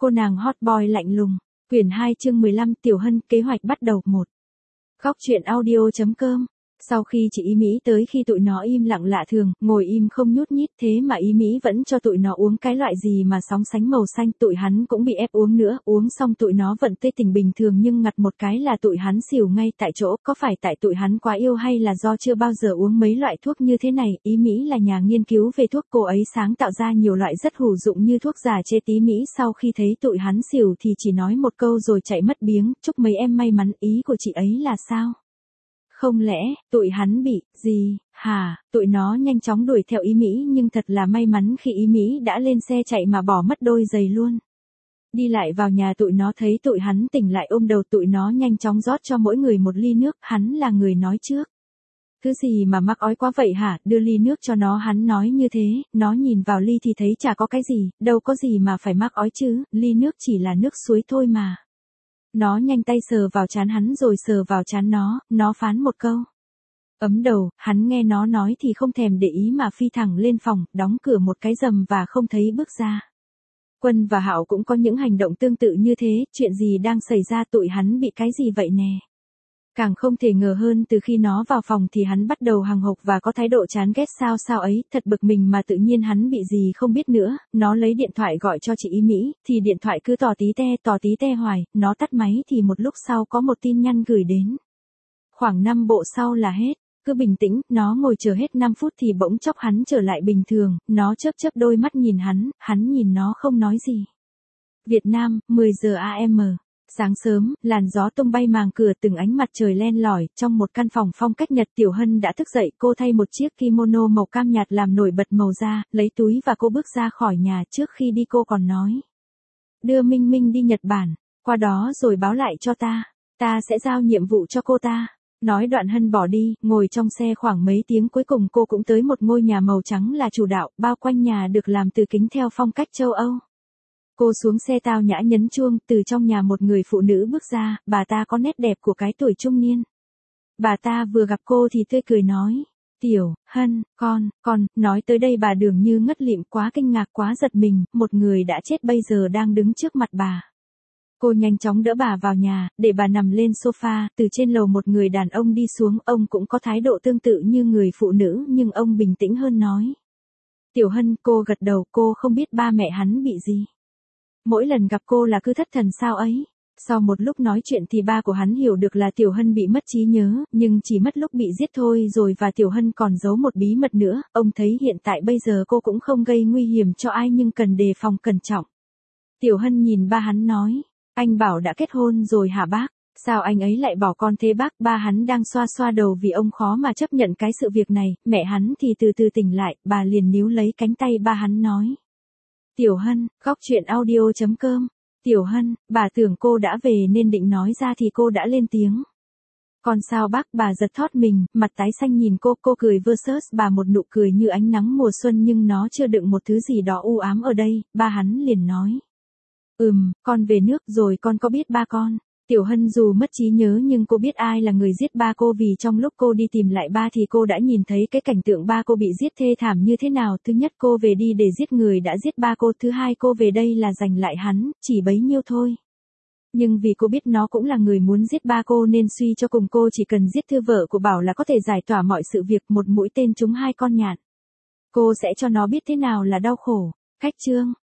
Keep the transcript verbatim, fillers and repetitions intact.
Cô nàng hot boy lạnh lùng. Quyển hai chương mười lăm Tiểu Hân kế hoạch bắt đầu một. Góc truyện audio.com. Sau khi chị Ý Mỹ tới khi tụi nó im lặng lạ thường, ngồi im không nhút nhít thế mà Ý Mỹ vẫn cho tụi nó uống cái loại gì mà sóng sánh màu xanh, tụi hắn cũng bị ép uống nữa, uống xong tụi nó vẫn tươi tỉnh bình thường nhưng ngặt một cái là tụi hắn xỉu ngay tại chỗ, có phải tại tụi hắn quá yêu hay là do chưa bao giờ uống mấy loại thuốc như thế này. Ý Mỹ là nhà nghiên cứu về thuốc, cô ấy sáng tạo ra nhiều loại rất hữu dụng như thuốc già chết. Ý Mỹ sau khi thấy tụi hắn xỉu thì chỉ nói một câu rồi chạy mất biếng, chúc mấy em may mắn. Ý của chị ấy là sao? Không lẽ, tụi hắn bị, gì, hả, tụi nó nhanh chóng đuổi theo Ý Mỹ nhưng thật là may mắn khi Ý Mỹ đã lên xe chạy mà bỏ mất đôi giày luôn. Đi lại vào nhà tụi nó thấy tụi hắn tỉnh lại ôm đầu tụi nó nhanh chóng rót cho mỗi người một ly nước, hắn là người nói trước. Thứ gì mà mắc ói quá vậy hả, đưa ly nước cho nó, hắn nói như thế, nó nhìn vào ly thì thấy chả có cái gì, đâu có gì mà phải mắc ói chứ, ly nước chỉ là nước suối thôi mà. Nó nhanh tay sờ vào trán hắn rồi sờ vào trán nó, nó phán một câu. Ấm đầu, hắn nghe nó nói thì không thèm để ý mà phi thẳng lên phòng, đóng cửa một cái rầm và không thấy bước ra. Quân và Hạo cũng có những hành động tương tự như thế, chuyện gì đang xảy ra, tụi hắn bị cái gì vậy nè? Càng không thể ngờ hơn từ khi nó vào phòng thì hắn bắt đầu hằng hộc và có thái độ chán ghét sao sao ấy, thật bực mình mà tự nhiên hắn bị gì không biết nữa. Nó lấy điện thoại gọi cho chị Ý Mỹ, thì điện thoại cứ tò tí te tò tí te hoài, nó tắt máy thì một lúc sau có một tin nhắn gửi đến. Khoảng năm bộ sau là hết, cứ bình tĩnh, nó ngồi chờ hết năm phút thì bỗng chốc hắn trở lại bình thường, nó chớp chớp đôi mắt nhìn hắn, hắn nhìn nó không nói gì. Việt Nam, mười giờ a em. Sáng sớm, làn gió tung bay màng cửa, từng ánh mặt trời len lỏi, trong một căn phòng phong cách Nhật. Tiểu Hân đã thức dậy, cô thay một chiếc kimono màu cam nhạt làm nổi bật màu da, lấy túi và cô bước ra khỏi nhà. Trước khi đi cô còn nói. Đưa Minh Minh đi Nhật Bản, qua đó rồi báo lại cho ta, ta sẽ giao nhiệm vụ cho cô ta. Nói đoạn Hân bỏ đi, ngồi trong xe khoảng mấy tiếng cuối cùng cô cũng tới một ngôi nhà màu trắng là chủ đạo, bao quanh nhà được làm từ kính theo phong cách châu Âu. Cô xuống xe tao nhã nhấn chuông, từ trong nhà một người phụ nữ bước ra, bà ta có nét đẹp của cái tuổi trung niên. Bà ta vừa gặp cô thì tươi cười nói, Tiểu Hân, con, con, nói tới đây bà dường như ngất lịm, quá kinh ngạc quá giật mình, một người đã chết bây giờ đang đứng trước mặt bà. Cô nhanh chóng đỡ bà vào nhà, để bà nằm lên sofa, từ trên lầu một người đàn ông đi xuống, ông cũng có thái độ tương tự như người phụ nữ nhưng ông bình tĩnh hơn nói. Tiểu Hân, cô gật đầu, cô không biết ba mẹ hắn bị gì. Mỗi lần gặp cô là cứ thất thần sao ấy. Sau một lúc nói chuyện thì ba của hắn hiểu được là Tiểu Hân bị mất trí nhớ, nhưng chỉ mất lúc bị giết thôi rồi, và Tiểu Hân còn giấu một bí mật nữa. Ông thấy hiện tại bây giờ cô cũng không gây nguy hiểm cho ai nhưng cần đề phòng cẩn trọng. Tiểu Hân nhìn ba hắn nói, anh bảo đã kết hôn rồi hả bác? Sao anh ấy lại bỏ con thế bác? Ba hắn đang xoa xoa đầu vì ông khó mà chấp nhận cái sự việc này. Mẹ hắn thì từ từ tỉnh lại, bà liền níu lấy cánh tay ba hắn nói. Tiểu Hân, góc truyện audio.com. Tiểu Hân, bà tưởng cô đã về nên định nói ra thì cô đã lên tiếng. Còn sao bác? Bà giật thót mình, mặt tái xanh nhìn cô, cô cười versus bà một nụ cười như ánh nắng mùa xuân nhưng nó chưa đựng một thứ gì đó u ám ở đây. Ba hắn liền nói. Ừm, con về nước rồi, con có biết ba con? Tiểu Hân dù mất trí nhớ nhưng cô biết ai là người giết ba cô, vì trong lúc cô đi tìm lại ba thì cô đã nhìn thấy cái cảnh tượng ba cô bị giết thê thảm như thế nào. Thứ nhất, cô về đi để giết người đã giết ba cô. Thứ hai, cô về đây là giành lại hắn, chỉ bấy nhiêu thôi. Nhưng vì cô biết nó cũng là người muốn giết ba cô nên suy cho cùng cô chỉ cần giết thư vợ của Bảo là có thể giải tỏa mọi sự việc, một mũi tên trúng hai con nhạn. Cô sẽ cho nó biết thế nào là đau khổ. Khách chương.